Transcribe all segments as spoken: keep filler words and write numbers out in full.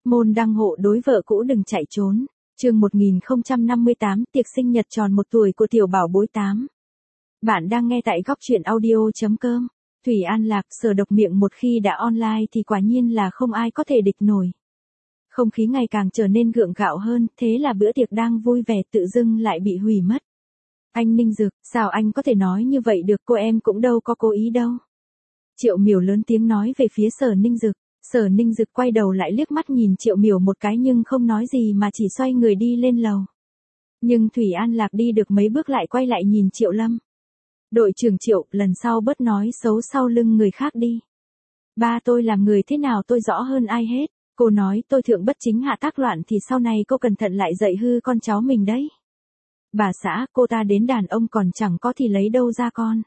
Môn đăng hộ đối vợ cũ đừng chạy trốn. Chương một nghìn không trăm năm mươi tám, tiệc sinh nhật tròn một tuổi của tiểu bảo bối tám. Bạn đang nghe tại góc truyện audio.com. Thủy An Lạc, Sở Độc miệng một khi đã online thì quả nhiên là không ai có thể địch nổi. Không khí ngày càng trở nên gượng gạo hơn, thế là bữa tiệc đang vui vẻ tự dưng lại bị hủy mất. Anh Ninh Dực, sao anh có thể nói như vậy được, cô em cũng đâu có cố ý đâu. Triệu Miểu lớn tiếng nói về phía Sở Ninh Dực. Sở Ninh Dực quay đầu lại liếc mắt nhìn Triệu Miểu một cái nhưng không nói gì mà chỉ xoay người đi lên lầu. Nhưng Thủy An Lạc đi được mấy bước lại quay lại nhìn Triệu Lâm. Đội trưởng Triệu, lần sau bớt nói xấu sau lưng người khác đi. Ba tôi làm người thế nào tôi rõ hơn ai hết. Cô nói tôi thượng bất chính hạ tác loạn thì sau này cô cẩn thận lại dạy hư con cháu mình đấy. Bà xã, cô ta đến đàn ông còn chẳng có thì lấy đâu ra con.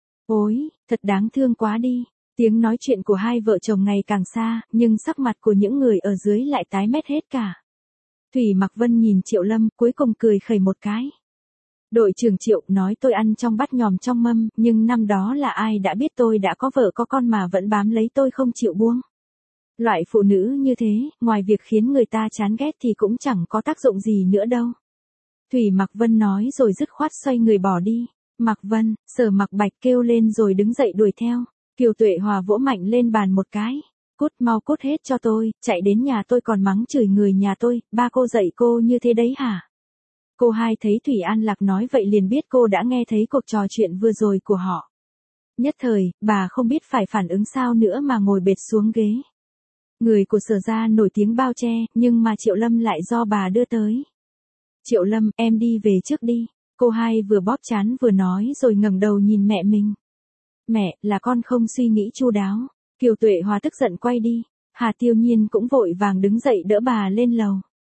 Ôi, thật đáng thương quá đi. Tiếng nói chuyện của hai vợ chồng ngày càng xa, nhưng sắc mặt của những người ở dưới lại tái mét hết cả. Thủy Mặc Vân nhìn Triệu Lâm, cuối cùng cười khẩy một cái. Đội trưởng Triệu nói tôi ăn trong bát nhòm trong mâm, nhưng năm đó là ai đã biết tôi đã có vợ có con mà vẫn bám lấy tôi không chịu buông. Loại phụ nữ như thế, ngoài việc khiến người ta chán ghét thì cũng chẳng có tác dụng gì nữa đâu. Thủy Mặc Vân nói rồi dứt khoát xoay người bỏ đi. Mặc Vân, Sở Mặc Bạch kêu lên rồi đứng dậy đuổi theo. Kiều Tuệ Hòa vỗ mạnh lên bàn một cái. Cút mau cút hết cho tôi, chạy đến nhà tôi còn mắng chửi người nhà tôi, ba cô dạy cô như thế đấy hả? Cô hai thấy Thủy An Lạc nói vậy liền biết cô đã nghe thấy cuộc trò chuyện vừa rồi của họ. Nhất thời, bà không biết phải phản ứng sao nữa mà ngồi bệt xuống ghế. Người của Sở gia nổi tiếng bao che, nhưng mà Triệu Lâm lại do bà đưa tới. Triệu Lâm, em đi về trước đi. Cô hai vừa bóp trán vừa nói rồi ngẩng đầu nhìn mẹ mình. Mẹ, là con không suy nghĩ chu đáo. Kiều Tuệ Hòa tức giận quay đi. Hà Tiêu Nhiên cũng vội vàng đứng dậy đỡ bà lên lầu.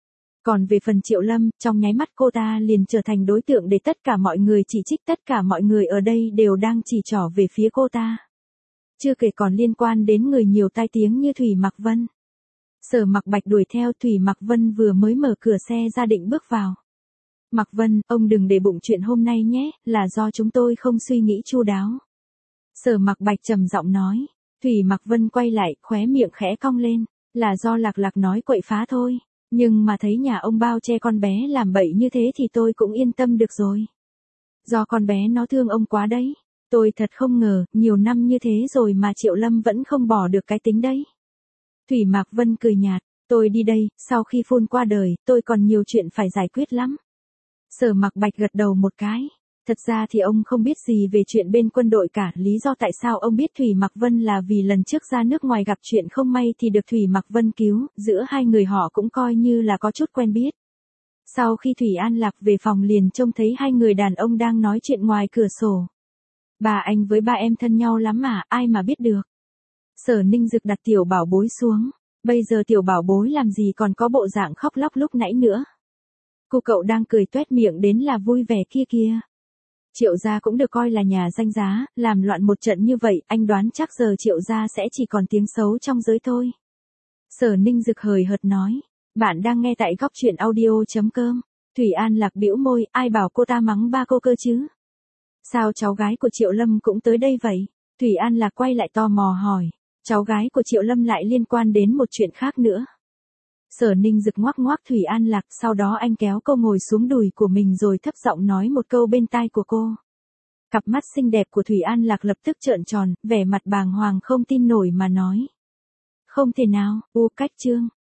Còn về phần Triệu Lâm, trong nháy mắt cô ta liền trở thành đối tượng để tất cả mọi người chỉ trích, tất cả mọi người ở đây đều đang chỉ trỏ về phía cô ta. Chưa kể còn liên quan đến người nhiều tai tiếng như Thủy Mặc Vân. Sở Mặc Bạch đuổi theo, Thủy Mặc Vân vừa mới mở cửa xe ra định bước vào. Mặc Vân, ông đừng để bụng chuyện hôm nay nhé, là do chúng tôi không suy nghĩ chu đáo. Sở Mặc Bạch trầm giọng nói. Thủy Mặc Vân quay lại, khóe miệng khẽ cong lên, là do Lạc Lạc nói quậy phá thôi, nhưng mà thấy nhà ông bao che con bé làm bậy như thế thì tôi cũng yên tâm được rồi. Do con bé nó thương ông quá đấy, tôi thật không ngờ, nhiều năm như thế rồi mà Triệu Lâm vẫn không bỏ được cái tính đấy. Thủy Mặc Vân cười nhạt, tôi đi đây, sau khi Phun qua đời, tôi còn nhiều chuyện phải giải quyết lắm. Sở Mặc Bạch gật đầu một cái. Thật ra thì ông không biết gì về chuyện bên quân đội cả, lý do tại sao ông biết Thủy Mặc Vân là vì lần trước ra nước ngoài gặp chuyện không may thì được Thủy Mặc Vân cứu, giữa hai người họ cũng coi như là có chút quen biết. Sau khi Thủy An Lạc về phòng liền trông thấy hai người đàn ông đang nói chuyện ngoài cửa sổ. Bà anh với ba em thân nhau lắm mà, ai mà biết được. Sở Ninh Dực đặt tiểu bảo bối xuống, bây giờ tiểu bảo bối làm gì còn có bộ dạng khóc lóc lúc nãy nữa. Cô cậu đang cười toét miệng đến là vui vẻ kia kìa. Triệu gia cũng được coi là nhà danh giá, làm loạn một trận như vậy, anh đoán chắc giờ Triệu gia sẽ chỉ còn tiếng xấu trong giới thôi. Sở Ninh Dực hời hợt nói, bạn đang nghe tại góc truyện audio.com. Thủy An Lạc bĩu môi, ai bảo cô ta mắng ba cô cơ chứ? Sao cháu gái của Triệu Lâm cũng tới đây vậy? Thủy An Lạc quay lại tò mò hỏi, cháu gái của Triệu Lâm lại liên quan đến một chuyện khác nữa. Sở Ninh Dực ngoác ngoác Thủy An Lạc, sau đó anh kéo cô ngồi xuống đùi của mình rồi thấp giọng nói một câu bên tai của cô. Cặp mắt xinh đẹp của Thủy An Lạc lập tức trợn tròn, vẻ mặt bàng hoàng không tin nổi mà nói. Không thể nào, u cách trương,